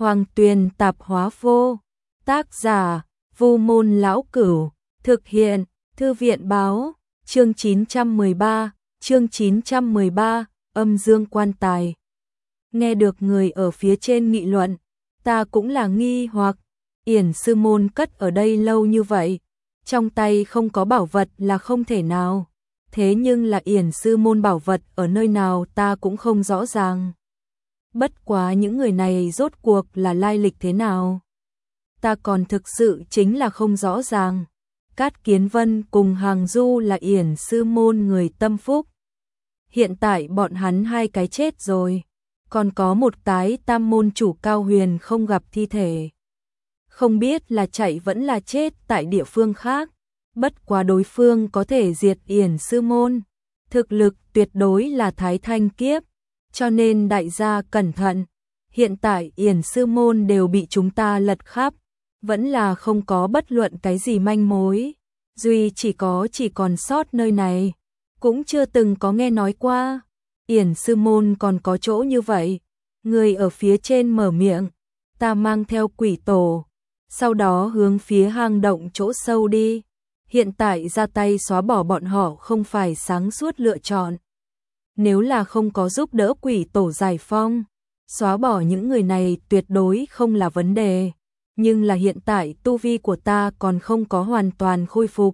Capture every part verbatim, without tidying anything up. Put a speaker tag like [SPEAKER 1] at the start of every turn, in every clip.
[SPEAKER 1] Hoàng Tuyền Tạp Hóa Vô. Tác giả: Vu Môn Lão Cửu. Thực hiện: Thư viện Báo. Chương chín trăm mười ba, chương chín trăm mười ba, âm dương quan tài. Nghe được người ở phía trên nghị luận, ta cũng là nghi hoặc, Yển sư môn cất ở đây lâu như vậy, trong tay không có bảo vật là không thể nào. Thế nhưng là Yển sư môn bảo vật ở nơi nào ta cũng không rõ ràng. Bất quá những người này rốt cuộc là lai lịch thế nào, ta còn thực sự chính là không rõ ràng. Cát Kiến Vân cùng Hàng Du là Yển sư môn người tâm phúc. Hiện tại bọn hắn hai cái chết rồi, còn có một cái tam môn chủ Cao Huyền không gặp thi thể. Không biết là chạy vẫn là chết tại địa phương khác. Bất quá đối phương có thể diệt Yển sư môn, thực lực tuyệt đối là thái thanh kiếp, cho nên đại gia cẩn thận. Hiện tại Yển sư môn đều bị chúng ta lật khắp, vẫn là không có bất luận cái gì manh mối. Duy chỉ có chỉ còn sót nơi này, cũng chưa từng có nghe nói qua. Yển sư môn còn có chỗ như vậy. Người ở phía trên mở miệng, ta mang theo quỷ tổ, sau đó hướng phía hang động chỗ sâu đi. Hiện tại ra tay xóa bỏ bọn họ không phải sáng suốt lựa chọn. Nếu là không có giúp đỡ quỷ tổ giải phong, xóa bỏ những người này tuyệt đối không là vấn đề. Nhưng là hiện tại tu vi của ta còn không có hoàn toàn khôi phục.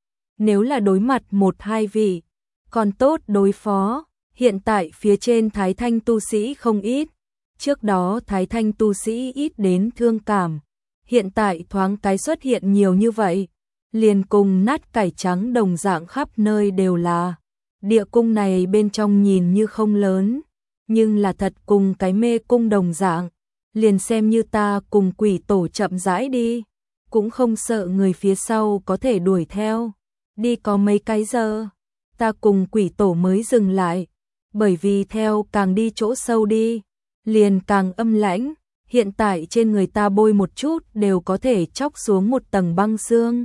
[SPEAKER 1] Nếu là đối mặt một hai vị, còn tốt đối phó. Hiện tại phía trên thái thanh tu sĩ không ít. Trước đó thái thanh tu sĩ ít đến thương cảm. Hiện tại thoáng cái xuất hiện nhiều như vậy, liền cùng nát cải trắng đồng dạng khắp nơi đều là. Địa cung này bên trong nhìn như không lớn, nhưng là thật cùng cái mê cung đồng dạng. Liền xem như ta cùng quỷ tổ chậm rãi đi, cũng không sợ người phía sau có thể đuổi theo. Đi có mấy cái giờ, ta cùng quỷ tổ mới dừng lại, bởi vì theo càng đi chỗ sâu đi, liền càng âm lãnh. Hiện tại trên người ta bôi một chút đều có thể chóc xuống một tầng băng xương.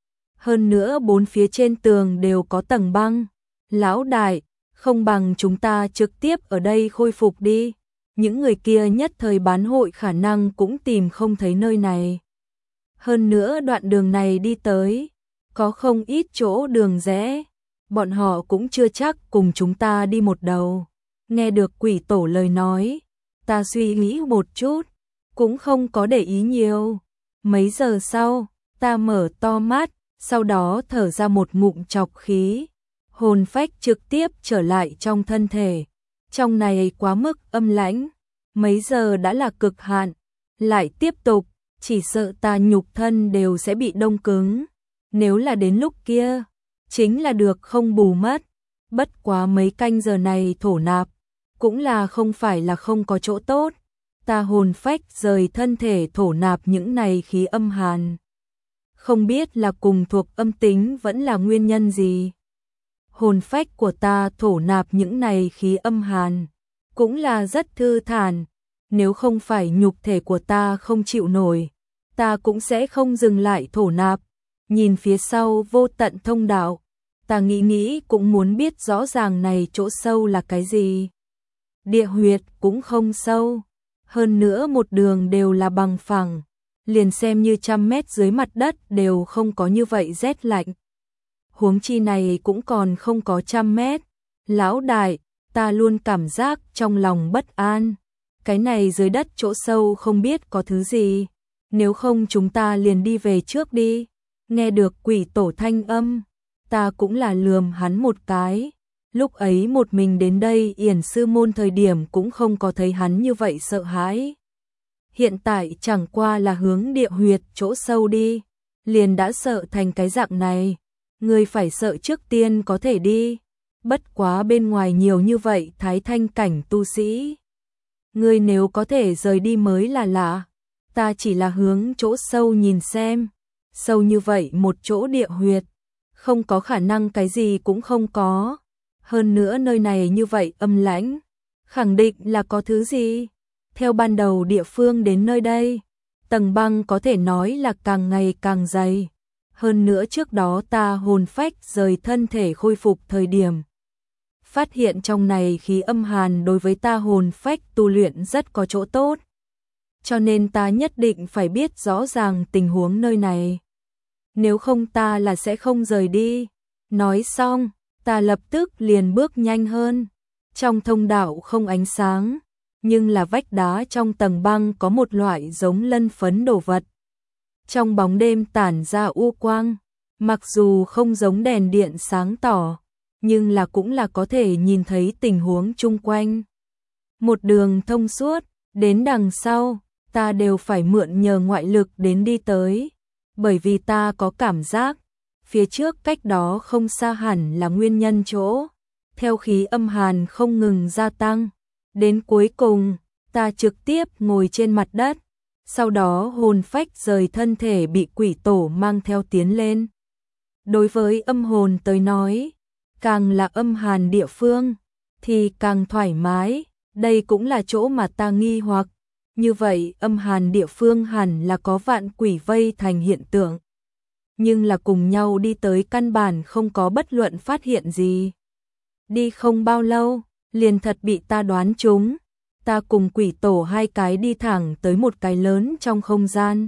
[SPEAKER 1] Hơn nữa bốn phía trên tường đều có tầng băng. Lão đại, không bằng chúng ta trực tiếp ở đây khôi phục đi. Những người kia nhất thời bán hội khả năng cũng tìm không thấy nơi này. Hơn nữa đoạn đường này đi tới, có không ít chỗ đường rẽ. Bọn họ cũng chưa chắc cùng chúng ta đi một đầu. Nghe được quỷ tổ lời nói, ta suy nghĩ một chút, cũng không có để ý nhiều. Mấy giờ sau, ta mở to mắt, sau đó thở ra một ngụm trọc khí. Hồn phách trực tiếp trở lại trong thân thể. Trong này quá mức âm lãnh. Mấy giờ đã là cực hạn. Lại tiếp tục, chỉ sợ ta nhục thân đều sẽ bị đông cứng. Nếu là đến lúc kia, chính là được không bù mất. Bất quá mấy canh giờ này thổ nạp, cũng là không phải là không có chỗ tốt. Ta hồn phách rời thân thể thổ nạp những này khí âm hàn. Không biết là cùng thuộc âm tính vẫn là nguyên nhân gì. Hồn phách của ta thổ nạp những này khí âm hàn, cũng là rất thư thản. Nếu không phải nhục thể của ta không chịu nổi, ta cũng sẽ không dừng lại thổ nạp. Nhìn phía sau vô tận thông đạo, ta nghĩ nghĩ cũng muốn biết rõ ràng này chỗ sâu là cái gì. Địa huyệt cũng không sâu, hơn nữa một đường đều là bằng phẳng, liền xem như trăm mét dưới mặt đất đều không có như vậy rét lạnh. Huống chi này cũng còn không có trăm mét. Lão đại, ta luôn cảm giác trong lòng bất an. Cái này dưới đất chỗ sâu không biết có thứ gì. Nếu không chúng ta liền đi về trước đi. Nghe được quỷ tổ thanh âm, ta cũng là lườm hắn một cái. Lúc ấy một mình đến đây Yển sư môn thời điểm cũng không có thấy hắn như vậy sợ hãi. Hiện tại chẳng qua là hướng địa huyệt chỗ sâu đi, liền đã sợ thành cái dạng này. Người phải sợ trước tiên có thể đi. Bất quá bên ngoài nhiều như vậy thái thanh cảnh tu sĩ. Người nếu có thể rời đi mới là lạ. Ta chỉ là hướng chỗ sâu nhìn xem. Sâu như vậy một chỗ địa huyệt, không có khả năng cái gì cũng không có. Hơn nữa nơi này như vậy âm lãnh, khẳng định là có thứ gì. Theo ban đầu địa phương đến nơi đây, tầng băng có thể nói là càng ngày càng dày. Hơn nữa trước đó ta hồn phách rời thân thể khôi phục thời điểm, phát hiện trong này khí âm hàn đối với ta hồn phách tu luyện rất có chỗ tốt. cho nên ta nhất định phải biết rõ ràng tình huống nơi này. Nếu không ta là sẽ không rời đi. Nói xong, ta lập tức liền bước nhanh hơn. Trong thông đạo không ánh sáng, nhưng là vách đá trong tầng băng có một loại giống lân phấn đồ vật. Trong bóng đêm tản ra u quang, mặc dù không giống đèn điện sáng tỏ, nhưng là cũng là có thể nhìn thấy tình huống chung quanh. Một đường thông suốt, đến đằng sau, ta đều phải mượn nhờ ngoại lực đến đi tới, bởi vì ta có cảm giác, phía trước cách đó không xa hẳn là nguyên nhân chỗ. Theo khí âm hàn không ngừng gia tăng, đến cuối cùng, ta trực tiếp ngồi trên mặt đất, sau đó hồn phách rời thân thể bị quỷ tổ mang theo tiến lên. Đối với âm hồn tới nói, càng là âm hàn địa phương, thì càng thoải mái, đây cũng là chỗ mà ta nghi hoặc, như vậy âm hàn địa phương hẳn là có vạn quỷ vây thành hiện tượng. Nhưng là cùng nhau đi tới căn bản không có bất luận phát hiện gì. Đi không bao lâu, liền thật bị ta đoán trúng. Ta cùng quỷ tổ hai cái đi thẳng tới một cái lớn trong không gian.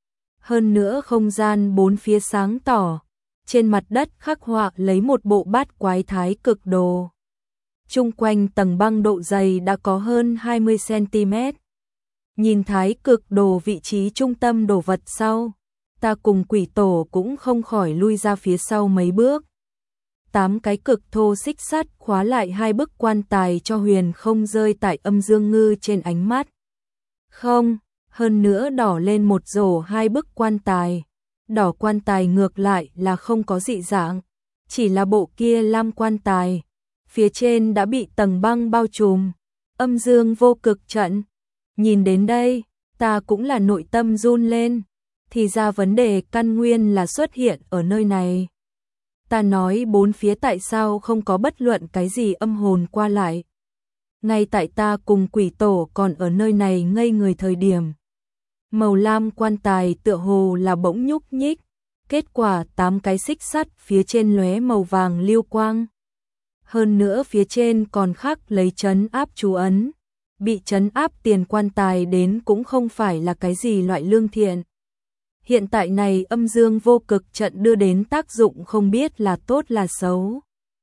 [SPEAKER 1] Hơn nữa không gian bốn phía sáng tỏ, trên mặt đất khắc họa lấy một bộ bát quái thái cực đồ. Chung quanh tầng băng độ dày đã có hơn hai mươi xăng ti mét. Nhìn thái cực đồ vị trí trung tâm đồ vật sau, ta cùng quỷ tổ cũng không khỏi lui ra phía sau mấy bước. Tám cái cực thô xích sắt khóa lại hai bức quan tài cho huyền không rơi tại âm dương ngư trên ánh mắt. Không, hơn nữa đỏ lên một rổ hai bức quan tài. Đỏ quan tài ngược lại là không có dị dạng, chỉ là bộ kia lam quan tài. Phía trên đã bị tầng băng bao trùm, âm dương vô cực trận. Nhìn đến đây, ta cũng là nội tâm run lên, thì ra vấn đề căn nguyên là xuất hiện ở nơi này. Ta nói bốn phía tại sao không có bất luận cái gì âm hồn qua lại. Ngay tại ta cùng quỷ tổ còn ở nơi này ngây người thời điểm. Màu lam quan tài tựa hồ là bỗng nhúc nhích, kết quả tám cái xích sắt phía trên lóe màu vàng lưu quang. Hơn nữa phía trên còn khắc lấy trấn áp chú ấn. Bị trấn áp tiền quan tài đến cũng không phải là cái gì loại lương thiện. Hiện tại này âm dương vô cực trận đưa đến tác dụng không biết là tốt là xấu.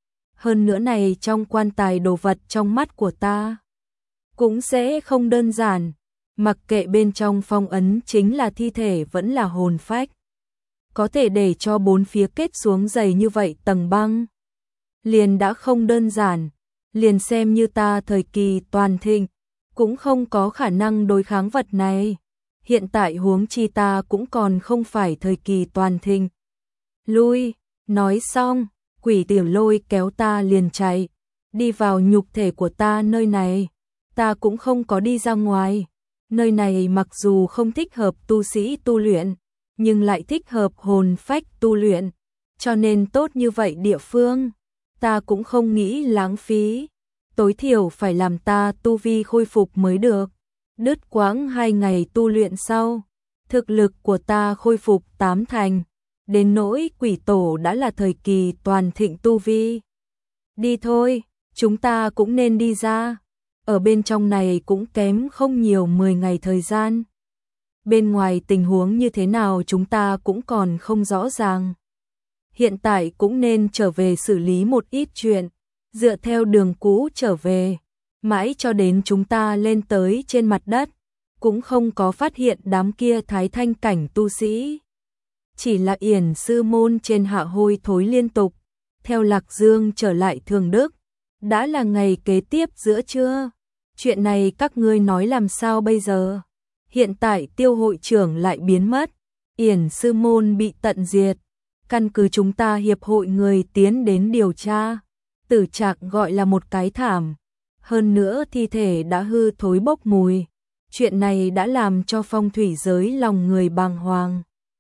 [SPEAKER 1] Hơn nữa này trong quan tài đồ vật trong mắt của ta cũng sẽ không đơn giản, mặc kệ bên trong phong ấn chính là thi thể vẫn là hồn phách. Có thể để cho bốn phía kết xuống dày như vậy tầng băng. Liền đã không đơn giản, liền xem như ta thời kỳ toàn thịnh, cũng không có khả năng đối kháng vật này. Hiện tại huống chi ta cũng còn không phải thời kỳ toàn thịnh. Lui, nói xong, quỷ tiểu lôi kéo ta liền chạy, đi vào nhục thể của ta nơi này. Ta cũng không có đi ra ngoài. Nơi này mặc dù không thích hợp tu sĩ tu luyện, nhưng lại thích hợp hồn phách tu luyện. Cho nên tốt như vậy địa phương, ta cũng không nghĩ lãng phí. Tối thiểu phải làm ta tu vi khôi phục mới được. Đứt quãng hai ngày tu luyện sau, thực lực của ta khôi phục tám thành, đến nỗi quỷ tổ đã là thời kỳ toàn thịnh tu vi. Đi thôi, chúng ta cũng nên đi ra, ở bên trong này cũng kém không nhiều mười ngày thời gian. Bên ngoài tình huống như thế nào chúng ta cũng còn không rõ ràng. Hiện tại cũng nên trở về xử lý một ít chuyện, dựa theo đường cũ trở về. Mãi cho đến chúng ta lên tới trên mặt đất, cũng không có phát hiện đám kia thái thanh cảnh tu sĩ. Chỉ là yển sư môn trên hạ hôi thối liên tục, theo Lạc Dương trở lại Thường Đức. Đã là ngày kế tiếp giữa trưa. Chuyện này các ngươi nói làm sao bây giờ? Hiện tại Tiêu hội trưởng lại biến mất, yển sư môn bị tận diệt. Căn cứ chúng ta hiệp hội người tiến đến điều tra, tử trạng gọi là một cái thảm. Hơn nữa thi thể đã hư thối bốc mùi. Chuyện này đã làm cho phong thủy giới lòng người bàng hoàng.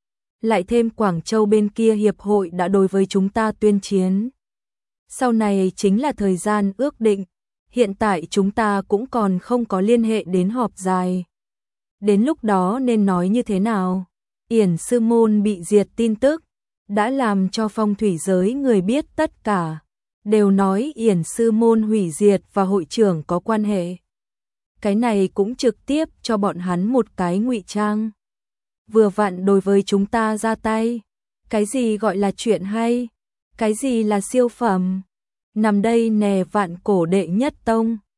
[SPEAKER 1] Lại thêm Quảng Châu bên kia hiệp hội đã đối với chúng ta tuyên chiến. Sau này chính là thời gian ước định. Hiện tại chúng ta cũng còn không có liên hệ đến họp dài. Đến lúc đó nên nói như thế nào? Yển sư môn bị diệt tin tức đã làm cho phong thủy giới người biết tất cả. Đều nói yển sư môn hủy diệt và hội trưởng có quan hệ. cái này cũng trực tiếp cho bọn hắn một cái ngụy trang. Vừa vặn đối với chúng ta ra tay. Cái gì gọi là chuyện hay? Cái gì là siêu phẩm? Nằm đây nè vạn cổ đệ nhất tông.